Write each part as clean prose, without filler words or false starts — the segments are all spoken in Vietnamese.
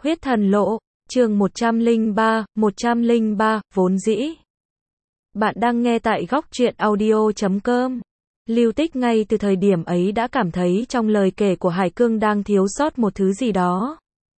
Huyết thần lộ, chương 103, vốn dĩ. Bạn đang nghe tại góc truyện audio.com. Lưu Tích ngay từ thời điểm ấy đã cảm thấy trong lời kể của Hải Cương đang thiếu sót một thứ gì đó.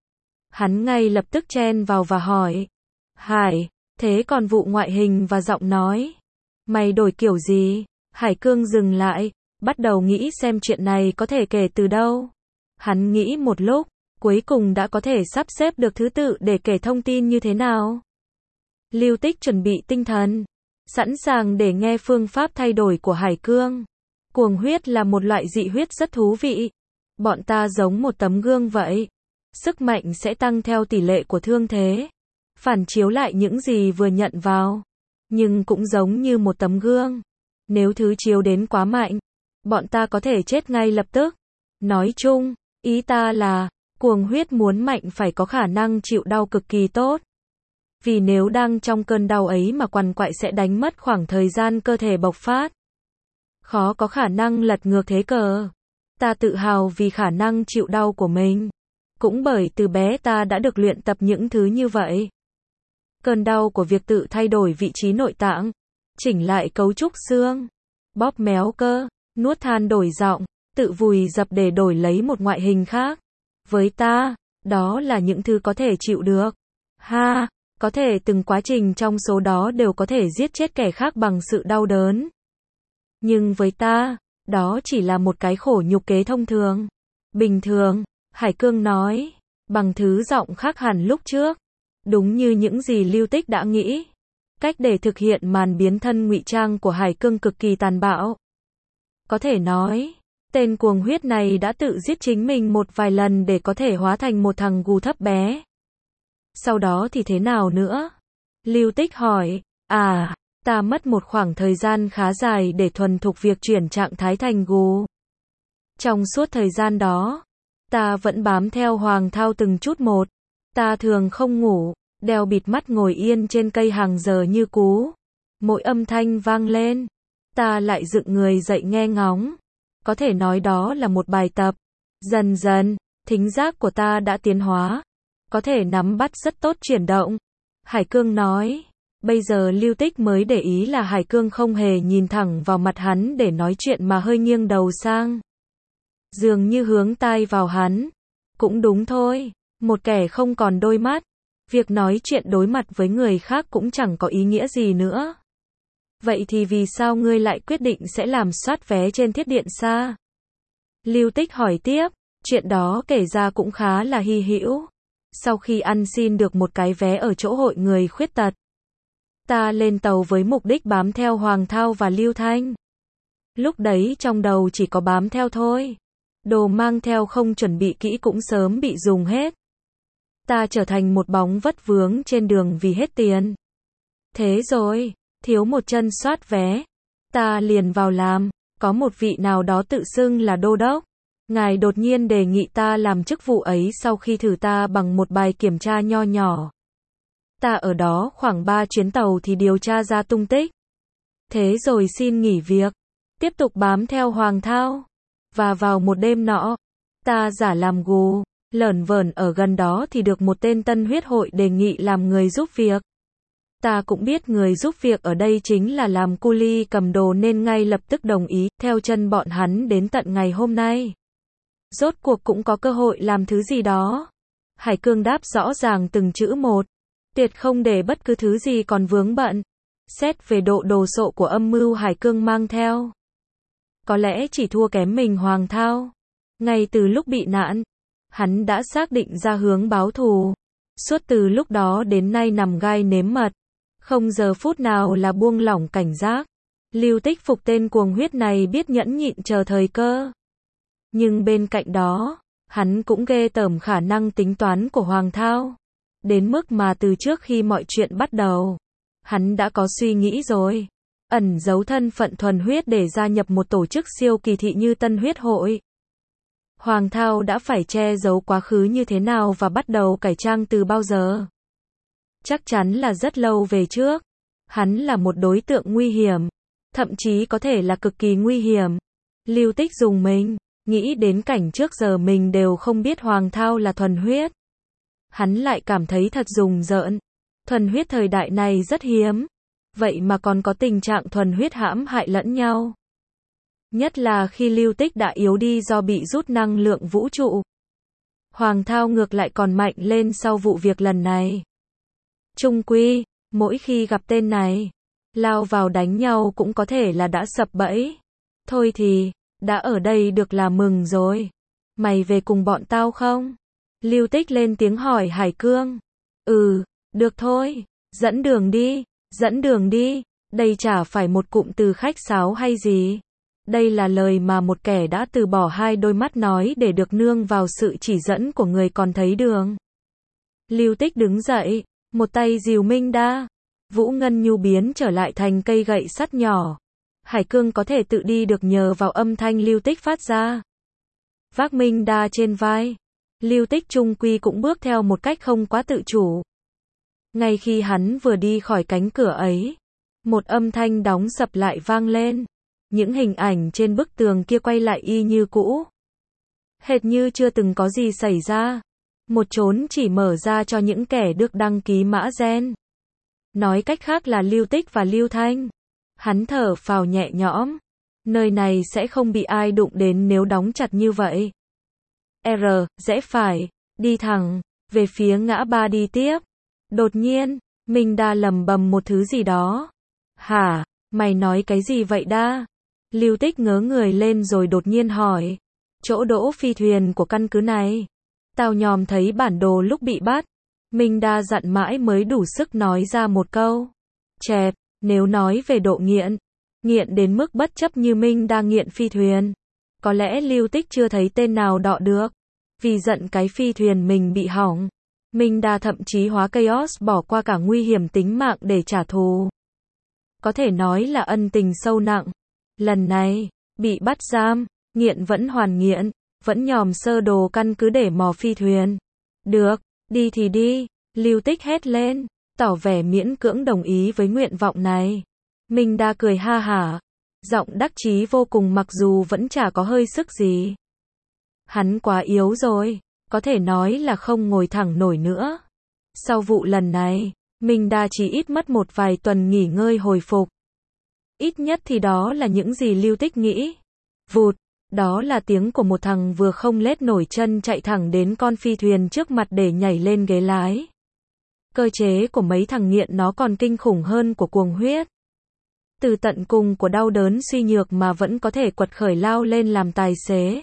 Hắn ngay lập tức chen vào và hỏi. Hải, thế còn vụ ngoại hình và giọng nói? Mày đổi kiểu gì? Hải Cương dừng lại, bắt đầu nghĩ xem chuyện này có thể kể từ đâu. Hắn nghĩ một lúc, cuối cùng đã có thể sắp xếp được thứ tự để kể thông tin như thế nào. Lưu Tích chuẩn bị tinh thần, sẵn sàng để nghe phương pháp thay đổi của Hải Cương. Cuồng huyết là một loại dị huyết rất thú vị. Bọn ta giống một tấm gương vậy. Sức mạnh sẽ tăng theo tỷ lệ của thương thế, phản chiếu lại những gì vừa nhận vào. Nhưng cũng giống như một tấm gương. Nếu thứ chiếu đến quá mạnh, bọn ta có thể chết ngay lập tức. Nói chung, ý ta là, cuồng huyết muốn mạnh phải có khả năng chịu đau cực kỳ tốt. Vì nếu đang trong cơn đau ấy mà quằn quại sẽ đánh mất khoảng thời gian cơ thể bộc phát. Khó có khả năng lật ngược thế cờ. Ta tự hào vì khả năng chịu đau của mình. Cũng bởi từ bé ta đã được luyện tập những thứ như vậy. Cơn đau của việc tự thay đổi vị trí nội tạng, chỉnh lại cấu trúc xương, bóp méo cơ, nuốt than đổi giọng, tự vùi dập để đổi lấy một ngoại hình khác. Với ta, đó là những thứ có thể chịu được. Ha, có thể từng quá trình trong số đó đều có thể giết chết kẻ khác bằng sự đau đớn. Nhưng với ta, đó chỉ là một cái khổ nhục kế thông thường. Bình thường, Hải Cương nói, bằng thứ giọng khác hẳn lúc trước. Đúng như những gì Lưu Tích đã nghĩ. Cách để thực hiện màn biến thân ngụy trang của Hải Cương cực kỳ tàn bạo. Có thể nói, tên cuồng huyết này đã tự giết chính mình một vài lần để có thể hóa thành một thằng gù thấp bé. Sau đó thì thế nào nữa? Lưu Tích hỏi. Ta mất một khoảng thời gian khá dài để thuần thục việc chuyển trạng thái thành gù. Trong suốt thời gian đó, ta vẫn bám theo Hoàng Thao từng chút một. Ta thường không ngủ, đeo bịt mắt ngồi yên trên cây hàng giờ như cú. Mỗi âm thanh vang lên, ta lại dựng người dậy nghe ngóng. Có thể nói đó là một bài tập. Dần dần, thính giác của ta đã tiến hóa. Có thể nắm bắt rất tốt chuyển động. Hải Cương nói. Bây giờ Lưu Tích mới để ý là Hải Cương không hề nhìn thẳng vào mặt hắn để nói chuyện mà hơi nghiêng đầu sang. Dường như hướng tai vào hắn. Cũng đúng thôi, một kẻ không còn đôi mắt. Việc nói chuyện đối mặt với người khác cũng chẳng có ý nghĩa gì nữa. Vậy thì vì sao ngươi lại quyết định sẽ làm soát vé trên thiết điện xa? Lưu Tích hỏi tiếp, chuyện đó kể ra cũng khá là hy hữu. Sau khi ăn xin được một cái vé ở chỗ hội người khuyết tật, ta lên tàu với mục đích bám theo Hoàng Thao và Lưu Thanh. Lúc đấy trong đầu chỉ có bám theo thôi. Đồ mang theo không chuẩn bị kỹ cũng sớm bị dùng hết. Ta trở thành một bóng vất vướng trên đường vì hết tiền. Thế rồi, thiếu một chân soát vé. Ta liền vào làm. Có một vị nào đó tự xưng là đô đốc. Ngài đột nhiên đề nghị ta làm chức vụ ấy sau khi thử ta bằng một bài kiểm tra nho nhỏ. Ta ở đó khoảng 3 chuyến tàu thì điều tra ra tung tích. Thế rồi xin nghỉ việc. Tiếp tục bám theo Hoàng Thao. Và vào một đêm nọ, ta giả làm gù, lởn vởn ở gần đó thì được một tên tân huyết hội đề nghị làm người giúp việc. Ta cũng biết người giúp việc ở đây chính là làm cu li cầm đồ nên ngay lập tức đồng ý, theo chân bọn hắn đến tận ngày hôm nay. Rốt cuộc cũng có cơ hội làm thứ gì đó. Hải Cương đáp rõ ràng từng chữ một, tuyệt không để bất cứ thứ gì còn vướng bận. Xét về độ đồ sộ của âm mưu Hải Cương mang theo, có lẽ chỉ thua kém mình Hoàng Thao. Ngay từ lúc bị nạn, hắn đã xác định ra hướng báo thù. Suốt từ lúc đó đến nay nằm gai nếm mật. Không giờ phút nào là buông lỏng cảnh giác. Lưu Tích phục tên cuồng huyết này biết nhẫn nhịn chờ thời cơ. Nhưng bên cạnh đó, hắn cũng ghê tởm khả năng tính toán của Hoàng Thao. Đến mức mà từ trước khi mọi chuyện bắt đầu, hắn đã có suy nghĩ rồi. Ẩn giấu thân phận thuần huyết để gia nhập một tổ chức siêu kỳ thị như Tân Huyết Hội. Hoàng Thao đã phải che giấu quá khứ như thế nào và bắt đầu cải trang từ bao giờ? Chắc chắn là rất lâu về trước. Hắn là một đối tượng nguy hiểm, thậm chí có thể là cực kỳ nguy hiểm. Lưu Tích dùng mình, nghĩ đến cảnh trước giờ mình đều không biết Hoàng Thao là thuần huyết. Hắn lại cảm thấy thật rùng rợn. Thuần huyết thời đại này rất hiếm. Vậy mà còn có tình trạng thuần huyết hãm hại lẫn nhau. Nhất là khi Lưu Tích đã yếu đi do bị rút năng lượng vũ trụ. Hoàng Thao ngược lại còn mạnh lên sau vụ việc lần này. Chung quy, mỗi khi gặp tên này, lao vào đánh nhau cũng có thể là đã sập bẫy. Thôi thì, đã ở đây được là mừng rồi. Mày về cùng bọn tao không? Lưu Tích lên tiếng hỏi Hải Cương. Ừ, được thôi, dẫn đường đi, dẫn đường đi. Đây chả phải một cụm từ khách sáo hay gì. Đây là lời mà một kẻ đã từ bỏ hai đôi mắt nói để được nương vào sự chỉ dẫn của người còn thấy đường. Lưu Tích đứng dậy, một tay dìu Minh Đa. Vũ Ngân Nhu biến trở lại thành cây gậy sắt nhỏ. Hải Cương có thể tự đi được nhờ vào âm thanh Lưu Tích phát ra. Vác Minh Đa trên vai, Lưu Tích chung quy cũng bước theo một cách không quá tự chủ. Ngay khi hắn vừa đi khỏi cánh cửa ấy, một âm thanh đóng sập lại vang lên. Những hình ảnh trên bức tường kia quay lại y như cũ. Hệt như chưa từng có gì xảy ra. Một chốn chỉ mở ra cho những kẻ được đăng ký mã gen. Nói cách khác là Lưu Tích và Lưu Thanh. Hắn thở phào nhẹ nhõm. Nơi này sẽ không bị ai đụng đến nếu đóng chặt như vậy. Rẽ phải, đi thẳng, về phía ngã ba đi tiếp. Đột nhiên, Minh Đa lầm bầm một thứ gì đó. Hả, mày nói cái gì vậy đa? Lưu Tích ngớ người lên rồi đột nhiên hỏi. Chỗ đỗ phi thuyền của căn cứ này. Tao nhòm thấy bản đồ lúc bị bắt. Minh Đa dặn mãi mới đủ sức nói ra một câu. Chẹp, nếu nói về độ nghiện. Nghiện đến mức bất chấp như Minh Đa nghiện phi thuyền. Có lẽ Lưu Tích chưa thấy tên nào đọ được. Vì giận cái phi thuyền mình bị hỏng. Minh Đa thậm chí hóa Chaos bỏ qua cả nguy hiểm tính mạng để trả thù. Có thể nói là ân tình sâu nặng. Lần này, bị bắt giam, nghiện vẫn hoàn nghiện, vẫn nhòm sơ đồ căn cứ để mò phi thuyền. Được, đi thì đi, Lưu Tích hét lên, tỏ vẻ miễn cưỡng đồng ý với nguyện vọng này. Minh Đa cười ha hả, giọng đắc chí vô cùng mặc dù vẫn chả có hơi sức gì. Hắn quá yếu rồi, có thể nói là không ngồi thẳng nổi nữa. Sau vụ lần này, Minh Đa chỉ ít mất một vài tuần nghỉ ngơi hồi phục. Ít nhất thì đó là những gì Lưu Tích nghĩ. Vụt, đó là tiếng của một thằng vừa không lết nổi chân chạy thẳng đến con phi thuyền trước mặt để nhảy lên ghế lái. Cơ chế của mấy thằng nghiện nó còn kinh khủng hơn của cuồng huyết. Từ tận cùng của đau đớn suy nhược mà vẫn có thể quật khởi lao lên làm tài xế.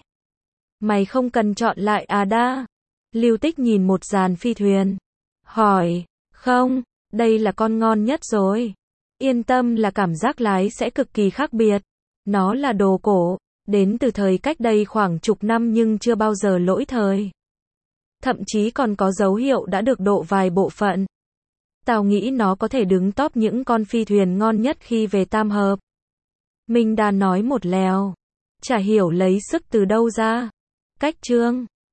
Mày không cần chọn lại à đa? Lưu Tích nhìn một dàn phi thuyền. Hỏi, không, đây là con ngon nhất rồi. Yên tâm là cảm giác lái sẽ cực kỳ khác biệt. Nó là đồ cổ, đến từ thời cách đây khoảng chục năm nhưng chưa bao giờ lỗi thời. Thậm chí còn có dấu hiệu đã được độ vài bộ phận. Tao nghĩ nó có thể đứng top những con phi thuyền ngon nhất khi về tam hợp. Minh Đa nói một lèo. Chả hiểu lấy sức từ đâu ra. Cách chương